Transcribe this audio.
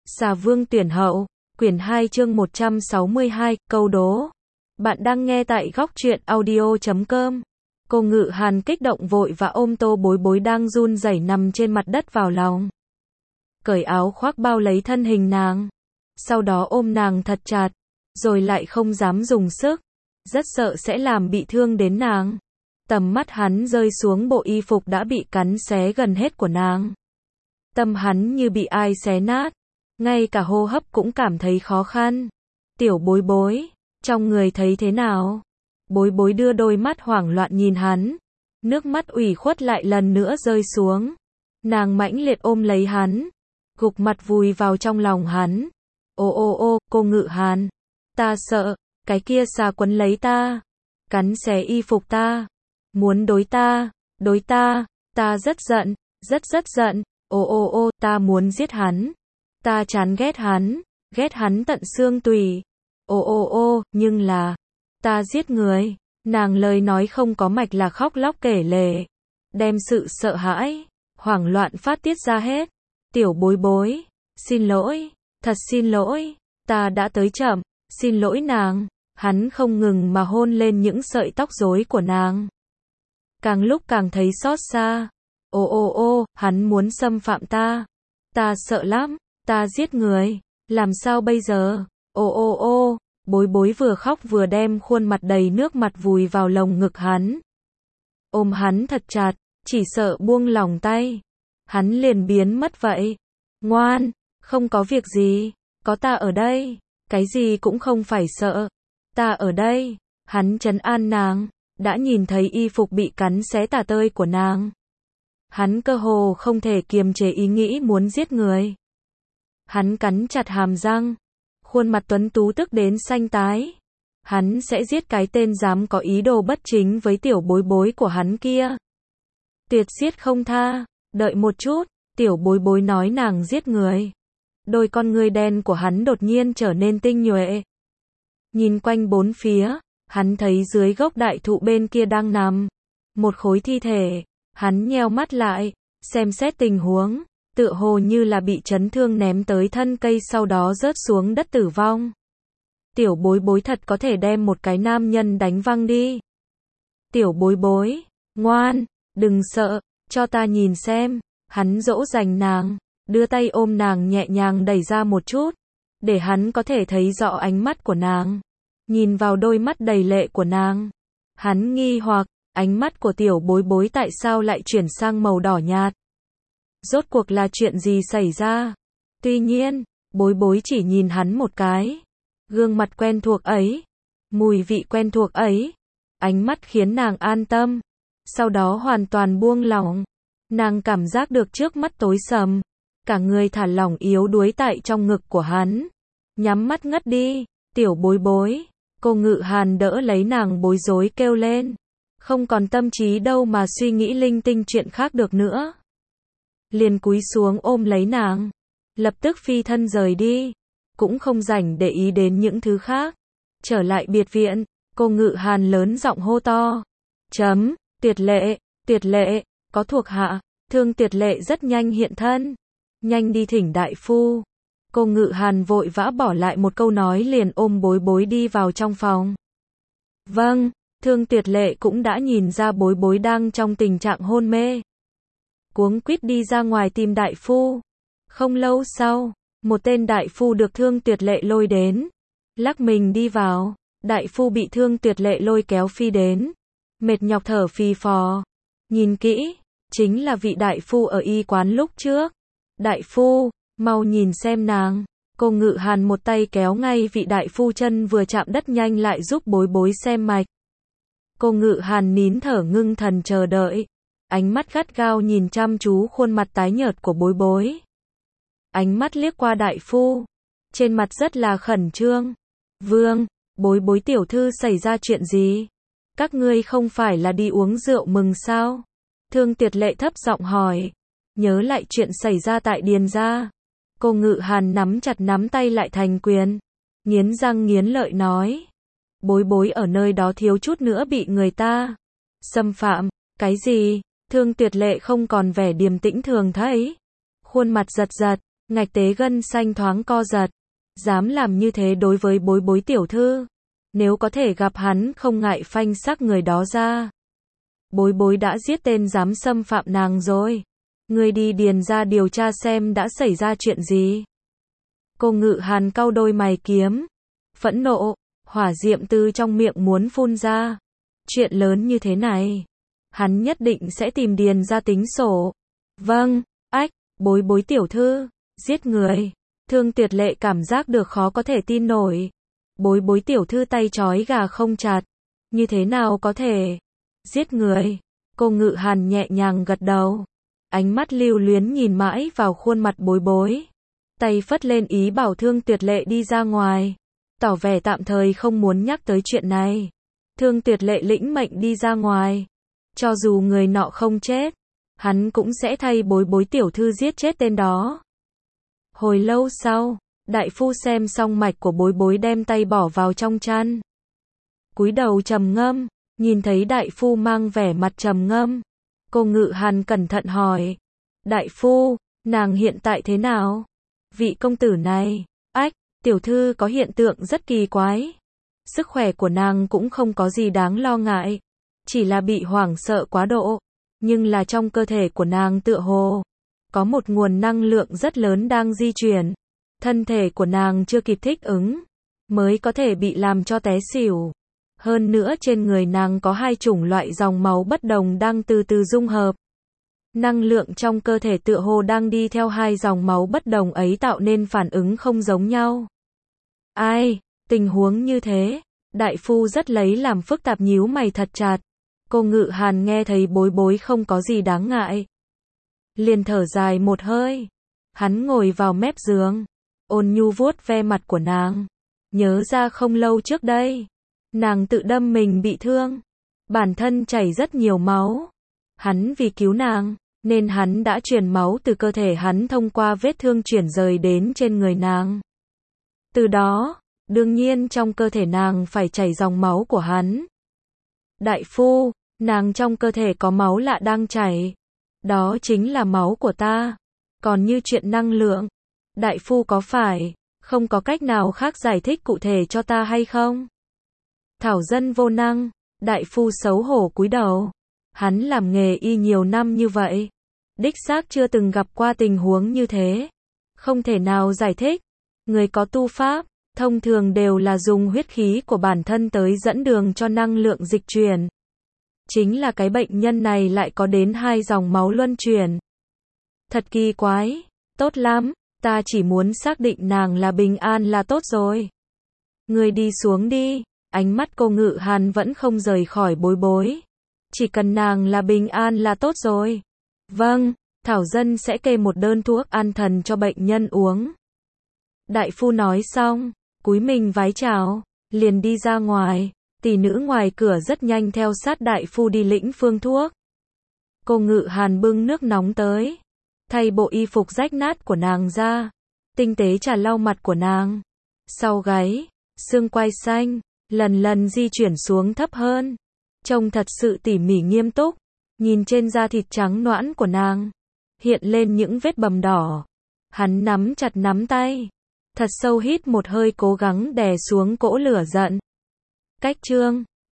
Xà Vương tuyển hậu, quyển 2 chương 162, câu đố. Bạn đang nghe tại góc truyện audio.com. Cô Ngự Hàn kích động vội và ôm Tô Bối Bối đang run rẩy nằm trên mặt đất vào lòng. Cởi áo khoác bao lấy thân hình nàng. Sau đó ôm nàng thật chặt, rồi lại không dám dùng sức. Rất sợ sẽ làm bị thương đến nàng. Tầm mắt hắn rơi xuống bộ y phục đã bị cắn xé gần hết của nàng. Tâm hắn như bị ai xé nát. Ngay cả hô hấp cũng cảm thấy khó khăn. Tiểu Bối Bối, trong người thấy thế nào? Bối Bối đưa đôi mắt hoảng loạn nhìn hắn. Nước mắt ủy khuất lại lần nữa rơi xuống. Nàng mãnh liệt ôm lấy hắn. Gục mặt vùi vào trong lòng hắn. Ô, cô Ngự Hàn. Ta sợ, cái kia xà quấn lấy ta. Cắn xé y phục ta. Muốn đối ta. Ta rất giận, rất giận. Ô, ta muốn giết hắn. Ta chán ghét hắn tận xương tủy. Ô, nhưng là, ta giết người. Nàng lời nói không có mạch là khóc lóc kể lể. Đem sự sợ hãi, hoảng loạn phát tiết ra hết. Tiểu Bối Bối, xin lỗi, thật xin lỗi, ta đã tới chậm, xin lỗi nàng. Hắn không ngừng mà hôn lên những sợi tóc rối của nàng. Càng lúc càng thấy xót xa. Ô, hắn muốn xâm phạm ta. Ta sợ lắm, ta giết người, làm sao bây giờ? Ô, Bối Bối vừa khóc vừa đem khuôn mặt đầy nước mặt vùi vào lồng ngực hắn. Ôm hắn thật chặt, chỉ sợ buông lỏng tay. Hắn liền biến mất vậy. Ngoan, không có việc gì, có ta ở đây, cái gì cũng không phải sợ. Ta ở đây, hắn trấn an nàng, đã nhìn thấy y phục bị cắn xé tả tơi của nàng. Hắn cơ hồ không thể kiềm chế ý nghĩ muốn giết người. Hắn cắn chặt hàm răng, khuôn mặt tuấn tú tức đến xanh tái. Hắn sẽ giết cái tên dám có ý đồ bất chính với Tiểu Bối Bối của hắn kia. Tuyệt giết không tha. Đợi một chút, Tiểu Bối Bối nói nàng giết người. Đôi con ngươi đen của hắn đột nhiên trở nên tinh nhuệ. Nhìn quanh bốn phía, hắn thấy dưới gốc đại thụ bên kia đang nằm một khối thi thể. Hắn nheo mắt lại, xem xét tình huống, tựa hồ như là bị chấn thương ném tới thân cây sau đó rớt xuống đất tử vong. Tiểu Bối Bối thật có thể đem một cái nam nhân đánh văng đi. Tiểu Bối Bối, ngoan, đừng sợ, cho ta nhìn xem. Hắn dỗ dành nàng, đưa tay ôm nàng nhẹ nhàng đẩy ra một chút, để hắn có thể thấy rõ ánh mắt của nàng. Nhìn vào đôi mắt đầy lệ của nàng, hắn nghi hoặc, ánh mắt của Tiểu Bối Bối tại sao lại chuyển sang màu đỏ nhạt. Rốt cuộc là chuyện gì xảy ra? Tuy nhiên, Bối Bối chỉ nhìn hắn một cái. Gương mặt quen thuộc ấy, mùi vị quen thuộc ấy, ánh mắt khiến nàng an tâm. Sau đó hoàn toàn buông lỏng. Nàng cảm giác được trước mắt tối sầm, cả người thả lỏng yếu đuối tại trong ngực của hắn. Nhắm mắt ngất đi. Tiểu Bối Bối, cô Ngự Hàn đỡ lấy nàng bối rối kêu lên. Không còn tâm trí đâu mà suy nghĩ linh tinh chuyện khác được nữa. Liền cúi xuống ôm lấy nàng, lập tức phi thân rời đi, cũng không rảnh để ý đến những thứ khác. Trở lại biệt viện, cô Ngự Hàn lớn giọng hô to. Tuyệt lệ, có thuộc hạ, Thương Tuyệt Lệ rất nhanh hiện thân. Nhanh đi thỉnh đại phu. Cô Ngự Hàn vội vã bỏ lại một câu nói liền ôm Bối Bối đi vào trong phòng. Vâng. Thương Tuyệt Lệ cũng đã nhìn ra Bối Bối đang trong tình trạng hôn mê. Cuống quýt đi ra ngoài tìm đại phu. Không lâu sau, một tên đại phu được Thương Tuyệt Lệ lôi đến. Lắc mình đi vào, đại phu bị Thương Tuyệt Lệ lôi kéo phi đến. Mệt nhọc thở phì phò. Nhìn kỹ, chính là vị đại phu ở y quán lúc trước. Đại phu, mau nhìn xem nàng. Cô Ngự Hàn một tay kéo ngay vị đại phu chân vừa chạm đất nhanh lại giúp Bối Bối xem mạch. Cô Ngự Hàn nín thở ngưng thần chờ đợi. Ánh mắt gắt gao nhìn chăm chú khuôn mặt tái nhợt của Bối Bối. Ánh mắt liếc qua đại phu. Trên mặt rất là khẩn trương. Vương, Bối Bối tiểu thư xảy ra chuyện gì? Các ngươi không phải là đi uống rượu mừng sao? Thương Tuyệt Lệ thấp giọng hỏi. Nhớ lại chuyện xảy ra tại Điền gia. Cô Ngự Hàn nắm chặt nắm tay lại thành quyền. Nghiến răng nghiến lợi nói. Bối Bối ở nơi đó thiếu chút nữa bị người ta xâm phạm. Cái gì? Thương Tuyệt Lệ không còn vẻ điềm tĩnh thường thấy. Khuôn mặt giật giật, Ngạch Tế gân xanh thoáng co giật. Dám làm như thế đối với Bối Bối tiểu thư. Nếu có thể gặp hắn không ngại phanh xác người đó ra. Bối Bối đã giết tên dám xâm phạm nàng rồi. Ngươi đi điền ra điều tra xem đã xảy ra chuyện gì. Cô Ngự Hàn cau đôi mày kiếm. Phẫn nộ, hỏa diệm từ trong miệng muốn phun ra. Chuyện lớn như thế này. Hắn nhất định sẽ tìm điền ra tính sổ. Vâng, ách, Bối Bối tiểu thư, giết người. Thương Tuyệt Lệ cảm giác được khó có thể tin nổi. Bối Bối tiểu thư tay trói gà không chặt. Như thế nào có thể? Giết người. Cô Ngự Hàn nhẹ nhàng gật đầu. Ánh mắt lưu luyến nhìn mãi vào khuôn mặt Bối Bối. Tay phất lên ý bảo Thương Tuyệt Lệ đi ra ngoài. Tỏ vẻ tạm thời không muốn nhắc tới chuyện này. Thương Tuyệt Lệ lĩnh mệnh đi ra ngoài. Cho dù người nọ không chết, hắn cũng sẽ thay Bối Bối tiểu thư giết chết tên đó. Hồi lâu sau, đại phu xem xong mạch của Bối Bối đem tay bỏ vào trong chăn. Cúi đầu trầm ngâm, nhìn thấy đại phu mang vẻ mặt trầm ngâm. Cô Ngự Hàn cẩn thận hỏi. Đại phu, nàng hiện tại thế nào? Vị công tử này, ách, tiểu thư có hiện tượng rất kỳ quái. Sức khỏe của nàng cũng không có gì đáng lo ngại. Chỉ là bị hoảng sợ quá độ. Nhưng là trong cơ thể của nàng tựa hồ có một nguồn năng lượng rất lớn đang di chuyển. Thân thể của nàng chưa kịp thích ứng, mới có thể bị làm cho té xỉu. Hơn nữa trên người nàng có hai chủng loại dòng máu bất đồng đang từ từ dung hợp. Năng lượng trong cơ thể tựa hồ đang đi theo hai dòng máu bất đồng ấy tạo nên phản ứng không giống nhau. Ai, tình huống như thế, đại phu rất lấy làm phức tạp nhíu mày thật chặt. Cô Ngự Hàn nghe thấy Bối Bối không có gì đáng ngại. Liền thở dài một hơi. Hắn ngồi vào mép giường, ôn nhu vuốt ve mặt của nàng. Nhớ ra không lâu trước đây, nàng tự đâm mình bị thương. Bản thân chảy rất nhiều máu. Hắn vì cứu nàng, nên hắn đã truyền máu từ cơ thể hắn thông qua vết thương chuyển rời đến trên người nàng. Từ đó, đương nhiên trong cơ thể nàng phải chảy dòng máu của hắn. Đại phu, nàng trong cơ thể có máu lạ đang chảy. Đó chính là máu của ta. Còn như chuyện năng lượng, đại phu có phải không có cách nào khác giải thích cụ thể cho ta hay không? Thảo dân vô năng, đại phu xấu hổ cúi đầu. Hắn làm nghề y nhiều năm như vậy, đích xác chưa từng gặp qua tình huống như thế. Không thể nào giải thích. Người có tu pháp, thông thường đều là dùng huyết khí của bản thân tới dẫn đường cho năng lượng dịch chuyển. Chính là cái bệnh nhân này lại có đến hai dòng máu luân chuyển. Thật kỳ quái. Tốt lắm, ta chỉ muốn xác định nàng là bình an là tốt rồi. Người đi xuống đi. Ánh mắt cô Ngự Hàn vẫn không rời khỏi Bối Bối. Chỉ cần nàng là bình an là tốt rồi. Vâng, Thảo dân sẽ kê một đơn thuốc an thần cho bệnh nhân uống. Đại phu nói xong, cúi mình vái chào, liền đi ra ngoài. Tỷ nữ ngoài cửa rất nhanh theo sát đại phu đi lĩnh phương thuốc. Cô Ngự Hàn bưng nước nóng tới, thay bộ y phục rách nát của nàng ra, tinh tế chà lau mặt của nàng. Sau gáy, xương quai xanh, lần lần di chuyển xuống thấp hơn. Trông thật sự tỉ mỉ nghiêm túc. Nhìn trên da thịt trắng nõn của nàng, hiện lên những vết bầm đỏ. Hắn nắm chặt nắm tay, thật sâu hít một hơi cố gắng đè xuống cỗ lửa giận. Cách chương